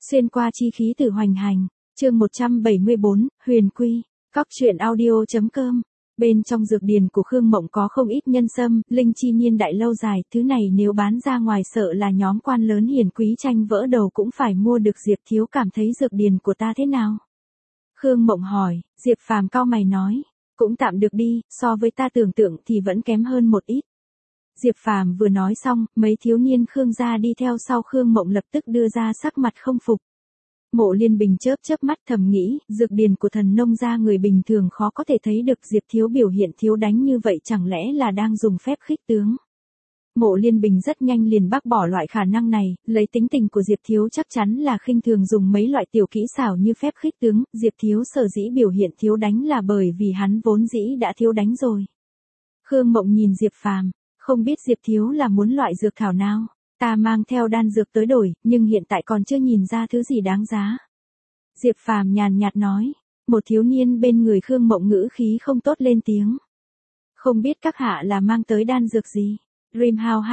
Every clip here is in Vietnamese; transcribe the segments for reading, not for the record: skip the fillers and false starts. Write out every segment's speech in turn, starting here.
Xuyên qua chi khí từ hoành hành, chương 174, Huyền Quy, Cóc truyện audio.com. Bên trong dược điền của Khương Mộng có không ít nhân sâm, linh chi niên đại lâu dài, thứ này nếu bán ra ngoài sợ là nhóm quan lớn hiền quý tranh vỡ đầu cũng phải mua được. Diệp thiếu cảm thấy dược điền của ta thế nào? Khương Mộng hỏi. Diệp Phàm cau mày nói, cũng tạm được đi, so với ta tưởng tượng thì vẫn kém hơn một ít. Diệp Phàm vừa nói xong, mấy thiếu niên Khương gia đi theo sau Khương Mộng lập tức đưa ra sắc mặt không phục. Mộ Liên Bình chớp mắt thầm nghĩ, dược điền của thần nông gia người bình thường khó có thể thấy được. Diệp thiếu biểu hiện thiếu đánh như vậy chẳng lẽ là đang dùng phép khích tướng. Mộ Liên Bình rất nhanh liền bác bỏ loại khả năng này, lấy tính tình của Diệp thiếu chắc chắn là khinh thường dùng mấy loại tiểu kỹ xảo như phép khích tướng. Diệp thiếu sở dĩ biểu hiện thiếu đánh là bởi vì hắn vốn dĩ đã thiếu đánh rồi. Khương Mộng nhìn Diệp Phàm, không biết Diệp thiếu là muốn loại dược thảo nào. Ta mang theo đan dược tới đổi, nhưng hiện tại còn chưa nhìn ra thứ gì đáng giá. Diệp Phàm nhàn nhạt nói. Một thiếu niên bên người Khương Mộng ngữ khí không tốt lên tiếng. Không biết các hạ là mang tới đan dược gì? Rimhouse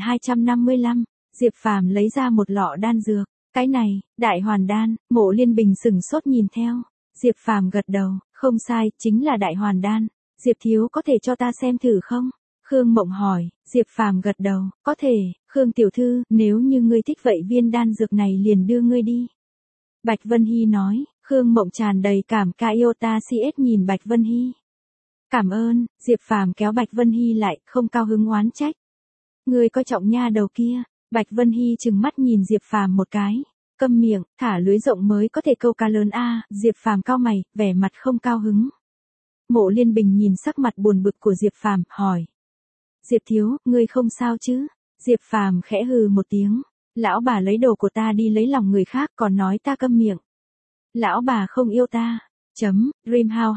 2255. Diệp Phàm lấy ra một lọ đan dược. Cái này, đại hoàn đan. Mộ Liên Bình sửng sốt nhìn theo. Diệp Phàm gật đầu, không sai, chính là đại hoàn đan. Diệp thiếu có thể cho ta xem thử không? Khương Mộng hỏi. Diệp Phàm gật đầu, có thể. Khương tiểu thư, nếu như ngươi thích vậy viên đan dược này liền đưa ngươi đi. Bạch Vân Hy nói. Khương Mộng tràn đầy cảm ca iota cs nhìn Bạch Vân Hy. Cảm ơn. Diệp Phàm kéo Bạch Vân Hy lại, không cao hứng oán trách. Ngươi coi trọng nha đầu kia. Bạch Vân Hy trừng mắt nhìn Diệp Phàm một cái. Câm miệng, thả lưới rộng mới có thể câu cá lớn a. Diệp Phàm cau mày, vẻ mặt không cao hứng. Mộ Liên Bình nhìn sắc mặt buồn bực của Diệp Phàm, hỏi. Diệp thiếu, ngươi không sao chứ? Diệp Phàm khẽ hừ một tiếng. Lão bà lấy đồ của ta đi lấy lòng người khác còn nói ta câm miệng. Lão bà không yêu ta. Rimhouse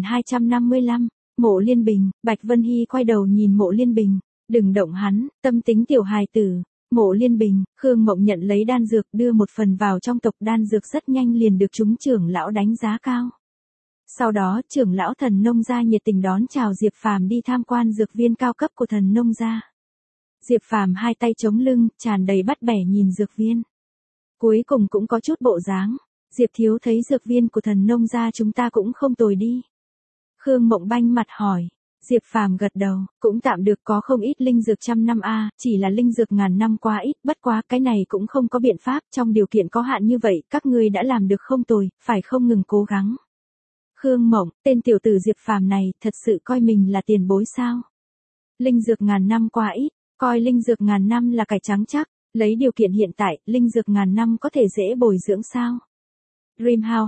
2255. Mộ Liên Bình. Bạch Vân Hy quay đầu nhìn Mộ Liên Bình. Đừng động hắn, tâm tính tiểu hài tử. Mộ Liên Bình. Khương Mộng nhận lấy đan dược đưa một phần vào trong tộc đan dược rất nhanh liền được chúng trưởng lão đánh giá cao. Sau đó trưởng lão thần nông gia nhiệt tình đón chào Diệp Phàm đi tham quan dược viên cao cấp của thần nông gia. Diệp Phàm hai tay chống lưng, tràn đầy bắt bẻ nhìn dược viên. Cuối cùng cũng có chút bộ dáng. Diệp thiếu thấy dược viên của thần nông gia chúng ta cũng không tồi đi. Khương Mộng banh mặt hỏi. Diệp Phàm gật đầu, cũng tạm được, có không ít linh dược trăm năm a, chỉ là linh dược ngàn năm quá ít, bất quá cái này cũng không có biện pháp, trong điều kiện có hạn như vậy, các ngươi đã làm được không tồi, phải không ngừng cố gắng. Khương Mộng, tên tiểu tử Diệp Phàm này, thật sự coi mình là tiền bối sao? Linh dược ngàn năm quá ít, coi linh dược ngàn năm là cải trắng chắc, lấy điều kiện hiện tại, linh dược ngàn năm có thể dễ bồi dưỡng sao? Rimhouse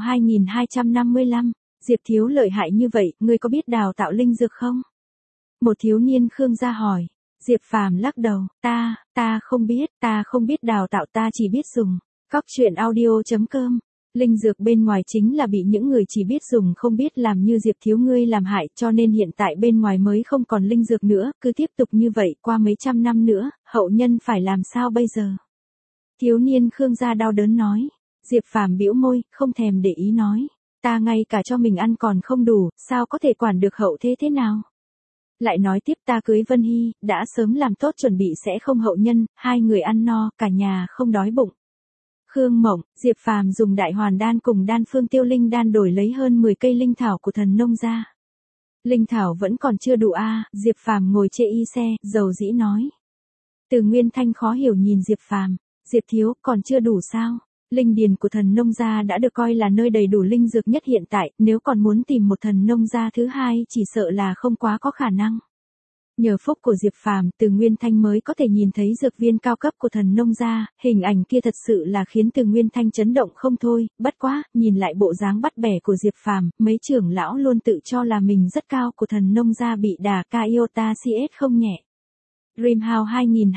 2255. Diệp thiếu lợi hại như vậy, ngươi có biết đào tạo linh dược không? Một thiếu niên Khương gia hỏi. Diệp Phàm lắc đầu, ta không biết đào tạo, ta chỉ biết dùng. Cóc truyện audio.com. Linh dược bên ngoài chính là bị những người chỉ biết dùng không biết làm như Diệp thiếu ngươi làm hại, cho nên hiện tại bên ngoài mới không còn linh dược nữa, cứ tiếp tục như vậy qua mấy trăm năm nữa, hậu nhân phải làm sao bây giờ? Thiếu niên Khương gia đau đớn nói. Diệp Phàm bĩu môi, không thèm để ý nói. Ta ngay cả cho mình ăn còn không đủ, sao có thể quản được hậu thế nào? Lại nói tiếp, ta cưới Vân Hy, đã sớm làm tốt chuẩn bị sẽ không hậu nhân, hai người ăn no, cả nhà không đói bụng. Khương Mộng. Diệp Phàm dùng đại hoàn đan cùng đan phương tiêu linh đan đổi lấy hơn 10 cây linh thảo của thần nông gia. Linh thảo vẫn còn chưa đủ a. Diệp Phàm ngồi chê y xe, dầu dĩ nói. Từ Nguyên Thanh khó hiểu nhìn Diệp Phàm. Diệp thiếu, còn chưa đủ sao? Linh điền của thần nông gia đã được coi là nơi đầy đủ linh dược nhất hiện tại, nếu còn muốn tìm một thần nông gia thứ hai chỉ sợ là không quá có khả năng. Nhờ phúc của Diệp Phàm, Từ Nguyên Thanh mới có thể nhìn thấy dược viên cao cấp của thần nông gia, hình ảnh kia thật sự là khiến Từ Nguyên Thanh chấn động không thôi, bất quá, nhìn lại bộ dáng bắt bẻ của Diệp Phàm, mấy trưởng lão luôn tự cho là mình rất cao của thần nông gia bị đả ca iota cs không nhẹ. Rimhouse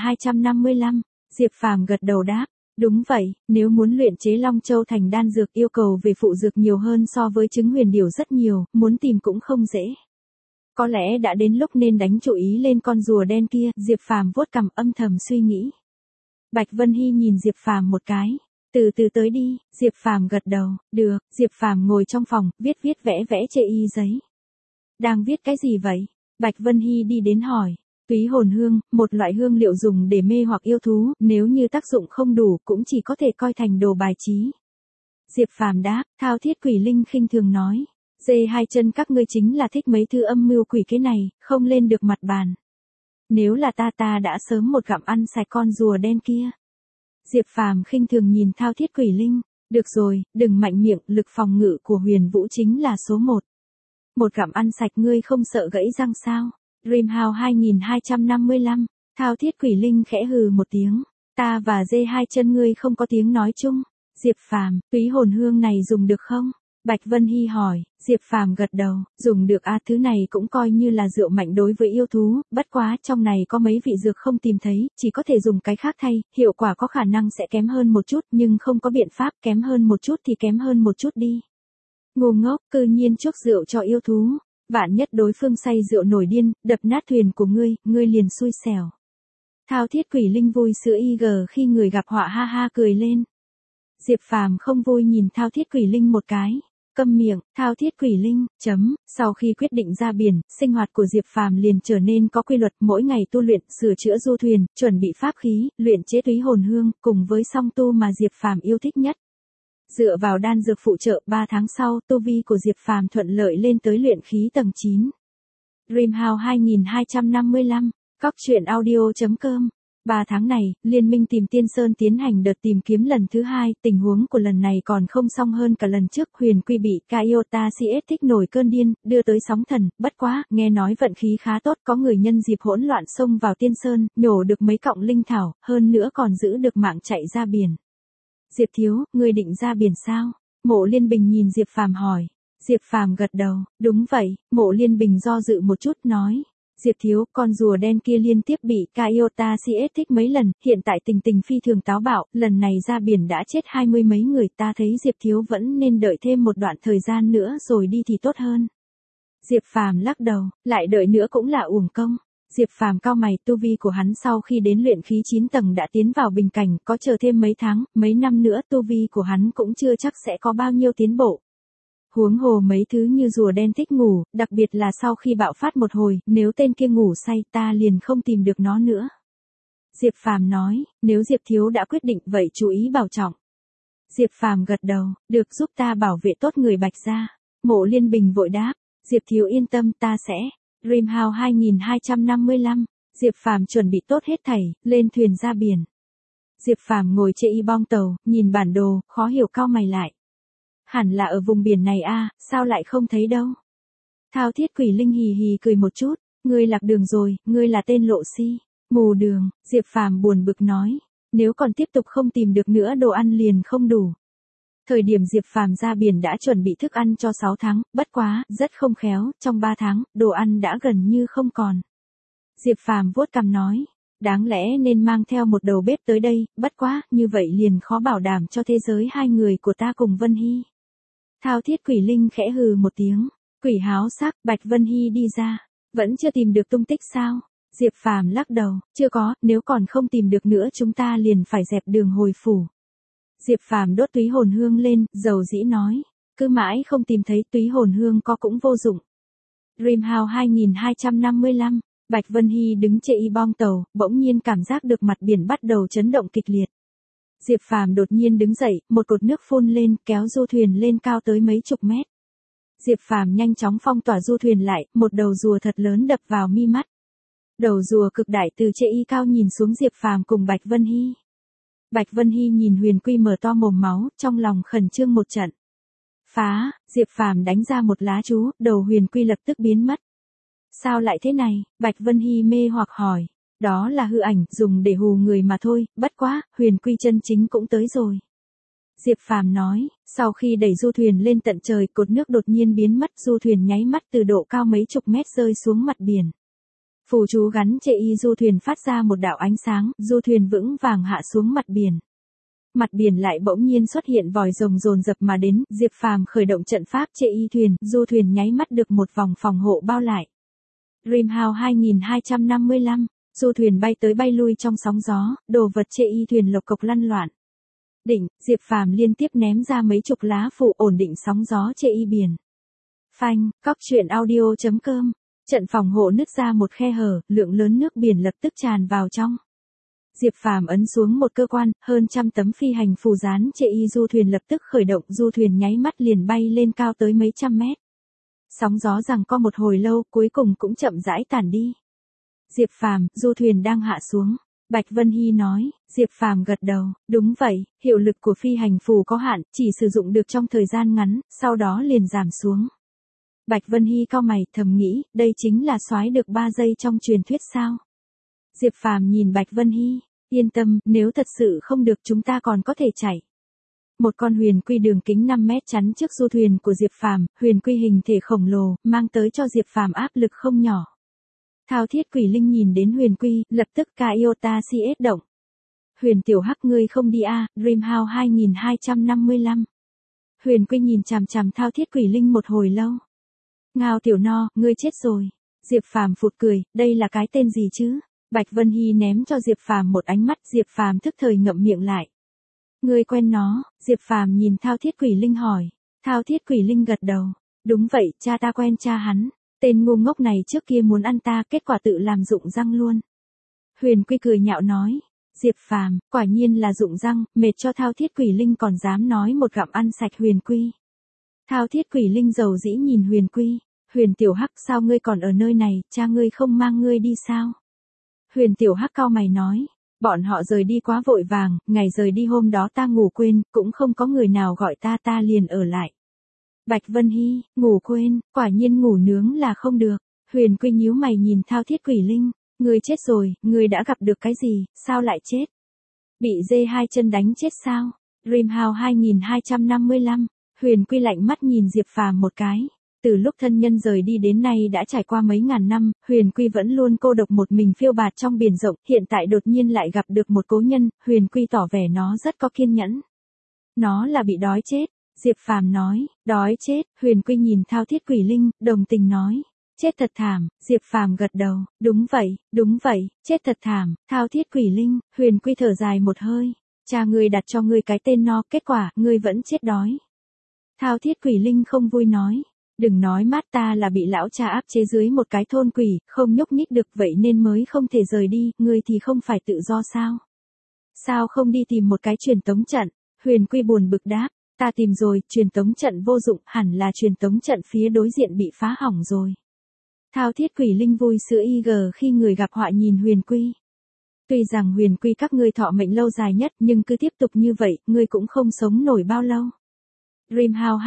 2255. Diệp Phàm gật đầu đáp. Đúng vậy, nếu muốn luyện chế Long Châu thành đan dược yêu cầu về phụ dược nhiều hơn so với trứng huyền điểu rất nhiều, muốn tìm cũng không dễ. Có lẽ đã đến lúc nên đánh chú ý lên con rùa đen kia, Diệp Phàm vuốt cằm âm thầm suy nghĩ. Bạch Vân Hy nhìn Diệp Phàm một cái. Từ từ tới đi. Diệp Phàm gật đầu. Được. Diệp Phàm ngồi trong phòng, viết vẽ chê y giấy. Đang viết cái gì vậy? Bạch Vân Hy đi đến hỏi. Túy hồn hương, một loại hương liệu dùng để mê hoặc yêu thú, nếu như tác dụng không đủ cũng chỉ có thể coi thành đồ bài trí. Diệp Phàm đáp, thao thiết quỷ linh khinh thường nói. Dê hai chân các ngươi chính là thích mấy thứ âm mưu quỷ kế này, không lên được mặt bàn. Nếu là ta đã sớm một gặm ăn sạch con rùa đen kia. Diệp Phàm khinh thường nhìn thao thiết quỷ linh. Được rồi, đừng mạnh miệng, lực phòng ngự của Huyền Vũ chính là số 1. Một gặm ăn sạch ngươi không sợ gãy răng sao? Dreamhouse 2255, thao thiết quỷ linh khẽ hừ một tiếng. Ta và dê hai chân ngươi không có tiếng nói chung. Diệp Phàm, túy hồn hương này dùng được không? Bạch Vân Hy hỏi. Diệp Phàm gật đầu, dùng được thứ này cũng coi như là rượu mạnh đối với yêu thú, bất quá trong này có mấy vị dược không tìm thấy, chỉ có thể dùng cái khác thay, hiệu quả có khả năng sẽ kém hơn một chút nhưng không có biện pháp, kém hơn một chút thì kém hơn một chút đi. Ngu ngốc, cư nhiên chuốc rượu cho yêu thú. Vạn nhất đối phương say rượu nổi điên, đập nát thuyền của ngươi liền xui xẻo. Thao thiết quỷ linh vui sữa IG khi người gặp họa ha ha cười lên. Diệp Phàm không vui nhìn thao thiết quỷ linh một cái. Câm miệng, thao thiết quỷ linh, sau khi quyết định ra biển, sinh hoạt của Diệp Phàm liền trở nên có quy luật, mỗi ngày tu luyện, sửa chữa du thuyền, chuẩn bị pháp khí, luyện chế túy hồn hương, cùng với song tu mà Diệp Phàm yêu thích nhất. Dựa vào đan dược phụ trợ, 3 tháng sau, tu vi của Diệp Phàm thuận lợi lên tới luyện khí tầng 9. Dreamhouse 2255, coctruyện.audio.com. 3 tháng này, Liên minh tìm Tiên Sơn tiến hành đợt tìm kiếm lần thứ 2, tình huống của lần này còn không xong hơn cả lần trước, Huyền Quy bị Kaiota CS thích nổi cơn điên, đưa tới sóng thần, bất quá, nghe nói vận khí khá tốt, có người nhân dịp hỗn loạn xông vào Tiên Sơn, nhổ được mấy cọng linh thảo, hơn nữa còn giữ được mạng chạy ra biển. Diệp thiếu, ngươi định ra biển sao? Mộ Liên Bình nhìn Diệp Phàm hỏi. Diệp Phàm gật đầu, đúng vậy. Mộ Liên Bình do dự một chút nói. Diệp thiếu, con rùa đen kia liên tiếp bị Kaiota CS thích mấy lần, hiện tại tình phi thường táo bạo, lần này ra biển đã chết 20 mấy người, ta thấy Diệp thiếu vẫn nên đợi thêm một đoạn thời gian nữa rồi đi thì tốt hơn. Diệp Phàm lắc đầu, lại đợi nữa cũng là uổng công. Diệp Phàm cau mày, tu vi của hắn sau khi đến luyện khí 9 tầng đã tiến vào bình cảnh, có chờ thêm mấy tháng, mấy năm nữa tu vi của hắn cũng chưa chắc sẽ có bao nhiêu tiến bộ. Huống hồ mấy thứ như rùa đen thích ngủ, đặc biệt là sau khi bạo phát một hồi, nếu tên kia ngủ say ta liền không tìm được nó nữa. Diệp Phàm nói, nếu Diệp thiếu đã quyết định vậy chú ý bảo trọng. Diệp Phàm gật đầu, được, giúp ta bảo vệ tốt người Bạch gia. Mộ Liên Bình vội đáp, Diệp thiếu yên tâm, ta sẽ. Dreamhouse 2255, Diệp Phàm chuẩn bị tốt hết thảy, lên thuyền ra biển. Diệp Phàm ngồi trên y bong tàu, nhìn bản đồ, khó hiểu cau mày lại. Hẳn là ở vùng biển này a, sao lại không thấy đâu? Thao thiết quỷ linh hì hì cười một chút, ngươi lạc đường rồi, ngươi là tên lộ si, mù đường. Diệp Phàm buồn bực nói, nếu còn tiếp tục không tìm được nữa đồ ăn liền không đủ. Thời điểm Diệp Phàm ra biển đã chuẩn bị thức ăn cho 6 tháng, bất quá, rất không khéo, trong 3 tháng, đồ ăn đã gần như không còn. Diệp Phàm vuốt cằm nói, đáng lẽ nên mang theo một đầu bếp tới đây, bất quá, như vậy liền khó bảo đảm cho thế giới hai người của ta cùng Vân Hy. Thao thiết quỷ linh khẽ hừ một tiếng, quỷ háo sắc, Bạch Vân Hy đi ra, vẫn chưa tìm được tung tích sao? Diệp Phàm lắc đầu, chưa có, nếu còn không tìm được nữa chúng ta liền phải dẹp đường hồi phủ. Diệp Phàm đốt túy hồn hương lên, dầu dĩ nói, cứ mãi không tìm thấy túy hồn hương có cũng vô dụng. Dreamhouse 2255, Bạch Vân Hy đứng trên y bong tàu, bỗng nhiên cảm giác được mặt biển bắt đầu chấn động kịch liệt. Diệp Phàm đột nhiên đứng dậy, một cột nước phun lên, kéo du thuyền lên cao tới mấy chục mét. Diệp Phàm nhanh chóng phong tỏa du thuyền lại, một đầu rùa thật lớn đập vào mi mắt. Đầu rùa cực đại từ trên y cao nhìn xuống Diệp Phàm cùng Bạch Vân Hy. Bạch Vân Hy nhìn Huyền Quy mở to mồm máu, trong lòng khẩn trương một trận. Phá, Diệp Phàm đánh ra một lá chú, đầu Huyền Quy lập tức biến mất. Sao lại thế này? Bạch Vân Hy mê hoặc hỏi. Đó là hư ảnh, dùng để hù người mà thôi, bất quá, Huyền Quy chân chính cũng tới rồi. Diệp Phàm nói, sau khi đẩy du thuyền lên tận trời, cột nước đột nhiên biến mất, du thuyền nháy mắt từ độ cao mấy chục mét rơi xuống mặt biển. Phù chú gắn trên y du thuyền phát ra một đạo ánh sáng, du thuyền vững vàng hạ xuống mặt biển. Mặt biển lại bỗng nhiên xuất hiện vòi rồng dồn dập mà đến, Diệp Phàm khởi động trận pháp trên y thuyền, du thuyền nháy mắt được một vòng phòng hộ bao lại. Dreamhouse 2255, du thuyền bay tới bay lui trong sóng gió, đồ vật trên y thuyền lộc cộc lăn loạn. Đỉnh, Diệp Phàm liên tiếp ném ra mấy chục lá phù ổn định sóng gió trên y biển. Phanh, coctruyện.audio.com Trận phòng hộ nứt ra một khe hở, lượng lớn nước biển lập tức tràn vào trong. Diệp Phàm ấn xuống một cơ quan, hơn trăm tấm phi hành phù dán chệ y du thuyền lập tức khởi động, du thuyền nháy mắt liền bay lên cao tới mấy trăm mét. Sóng gió giằng co một hồi lâu, cuối cùng cũng chậm rãi tản đi. Diệp Phàm, du thuyền đang hạ xuống. Bạch Vân Hy nói. Diệp Phàm gật đầu, đúng vậy, hiệu lực của phi hành phù có hạn, chỉ sử dụng được trong thời gian ngắn, sau đó liền giảm xuống. Bạch Vân Hy cau mày, thầm nghĩ, đây chính là soái được 3 giây trong truyền thuyết sao? Diệp Phàm nhìn Bạch Vân Hy, yên tâm, nếu thật sự không được chúng ta còn có thể chạy. Một con huyền quy đường kính 5 mét chắn trước du thuyền của Diệp Phàm, huyền quy hình thể khổng lồ, mang tới cho Diệp Phàm áp lực không nhỏ. Thao Thiết Quỷ Linh nhìn đến huyền quy, lập tức ca iota CS động. Huyền tiểu hắc ngươi không đi à, Dreamhouse 2255. Huyền quy nhìn chằm chằm Thao Thiết Quỷ Linh một hồi lâu. Ngao tiểu no, ngươi chết rồi. Diệp Phàm phụt cười, đây là cái tên gì chứ? Bạch Vân Hy ném cho Diệp Phàm một ánh mắt, Diệp Phàm thức thời ngậm miệng lại. Ngươi quen nó? Diệp Phàm nhìn Thao Thiết Quỷ Linh hỏi. Thao Thiết Quỷ Linh gật đầu. Đúng vậy, cha ta quen cha hắn. Tên ngu ngốc này trước kia muốn ăn ta, kết quả tự làm rụng răng luôn. Huyền quy cười nhạo nói. Diệp Phàm, quả nhiên là rụng răng, mệt cho Thao Thiết Quỷ Linh còn dám nói một gặm ăn sạch huyền quy. Thao Thiết Quỷ Linh dầu dĩ nhìn huyền quy. Huyền tiểu hắc, sao ngươi còn ở nơi này, cha ngươi không mang ngươi đi sao? Huyền tiểu hắc cau mày nói. Bọn họ rời đi quá vội vàng, ngày rời đi hôm đó ta ngủ quên, cũng không có người nào gọi ta liền ở lại. Bạch Vân Hy, ngủ quên, quả nhiên ngủ nướng là không được. Huyền quy nhíu mày nhìn Thao Thiết Quỷ Linh. Ngươi chết rồi, ngươi đã gặp được cái gì, sao lại chết? Bị dê hai chân đánh chết sao? Dreamhouse 2255. Huyền quy lạnh mắt nhìn Diệp Phàm một cái. Từ lúc thân nhân rời đi đến nay đã trải qua mấy ngàn năm, Huyền quy vẫn luôn cô độc một mình phiêu bạt trong biển rộng, hiện tại đột nhiên lại gặp được một cố nhân, Huyền quy tỏ vẻ nó rất có kiên nhẫn. Nó là bị đói chết, Diệp Phàm nói. Đói chết? Huyền quy nhìn Thao Thiết Quỷ Linh, đồng tình nói. Chết thật thảm. Diệp Phàm gật đầu. Đúng vậy, chết thật thảm. Thao Thiết Quỷ Linh. Huyền quy thở dài một hơi. Cha ngươi đặt cho ngươi cái tên no, kết quả ngươi vẫn chết đói. Thao Thiết Quỷ Linh không vui nói. Đừng nói mát, ta là bị lão cha áp chế dưới một cái thôn quỷ, không nhúc nhích được, vậy nên mới không thể rời đi, ngươi thì không phải tự do sao? Sao không đi tìm một cái truyền tống trận? Huyền quy buồn bực đáp. Ta tìm rồi, truyền tống trận vô dụng, hẳn là truyền tống trận phía đối diện bị phá hỏng rồi. Thao Thiết Quỷ Linh vui sữa IG khi người gặp họa nhìn huyền quy. Tuy rằng huyền quy các ngươi thọ mệnh lâu dài nhất, nhưng cứ tiếp tục như vậy, ngươi cũng không sống nổi bao lâu. Dreamhouse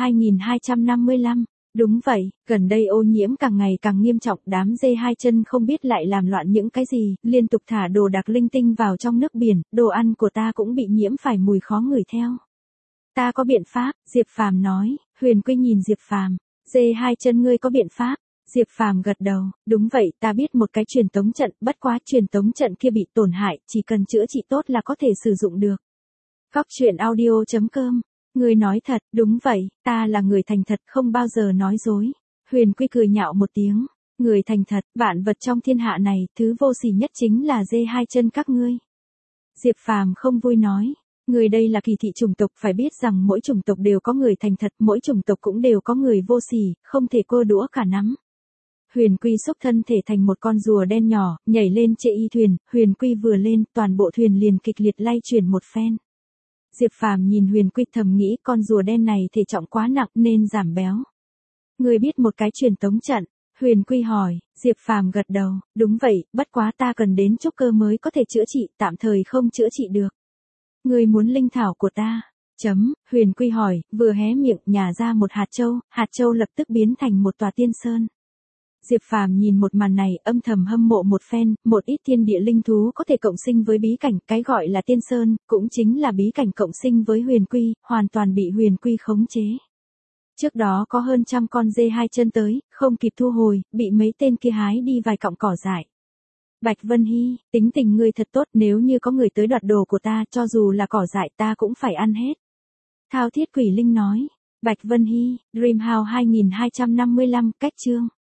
2255. Đúng vậy, gần đây ô nhiễm càng ngày càng nghiêm trọng, đám dê hai chân không biết lại làm loạn những cái gì, liên tục thả đồ đặc linh tinh vào trong nước biển, đồ ăn của ta cũng bị nhiễm phải mùi khó ngửi theo. Ta có biện pháp, Diệp Phàm nói. Huyền quy nhìn Diệp Phàm. Dê hai chân ngươi có biện pháp? Diệp Phàm gật đầu. Đúng vậy, ta biết một cái truyền tống trận, bất quá truyền tống trận kia bị tổn hại, chỉ cần chữa trị tốt là có thể sử dụng được. Cóc audio.com. Ngươi nói thật, đúng vậy, ta là người thành thật, không bao giờ nói dối. Huyền quy cười nhạo một tiếng. Người thành thật, vạn vật trong thiên hạ này, thứ vô sỉ nhất chính là dê hai chân các ngươi. Diệp Phàm không vui nói. Người đây là kỳ thị chủng tộc, phải biết rằng mỗi chủng tộc đều có người thành thật, mỗi chủng tộc cũng đều có người vô sỉ, không thể cô đũa cả nắm. Huyền quy xúc thân thể thành một con rùa đen nhỏ, nhảy lên chệ y thuyền, huyền quy vừa lên, toàn bộ thuyền liền kịch liệt lay chuyển một phen. Diệp Phàm nhìn huyền quy thầm nghĩ con rùa đen này thể trọng quá nặng nên giảm béo. Người biết một cái truyền tống trận? Huyền quy hỏi. Diệp Phàm gật đầu. Đúng vậy, bất quá ta cần đến trúc cơ mới có thể chữa trị, tạm thời không chữa trị được. Ngươi muốn linh thảo của ta? Huyền quy hỏi, vừa hé miệng nhả ra một hạt châu lập tức biến thành một tòa tiên sơn. Diệp Phàm nhìn một màn này, âm thầm hâm mộ một phen, một ít thiên địa linh thú có thể cộng sinh với bí cảnh, cái gọi là tiên sơn, cũng chính là bí cảnh cộng sinh với huyền quy, hoàn toàn bị huyền quy khống chế. Trước đó có hơn trăm con dê hai chân tới, không kịp thu hồi, bị mấy tên kia hái đi vài cọng cỏ dại. Bạch Vân Hy, tính tình ngươi thật tốt, nếu như có người tới đoạt đồ của ta, cho dù là cỏ dại ta cũng phải ăn hết. Thao Thiết Quỷ Linh nói. Bạch Vân Hy, Dreamhouse 2255, cách chương.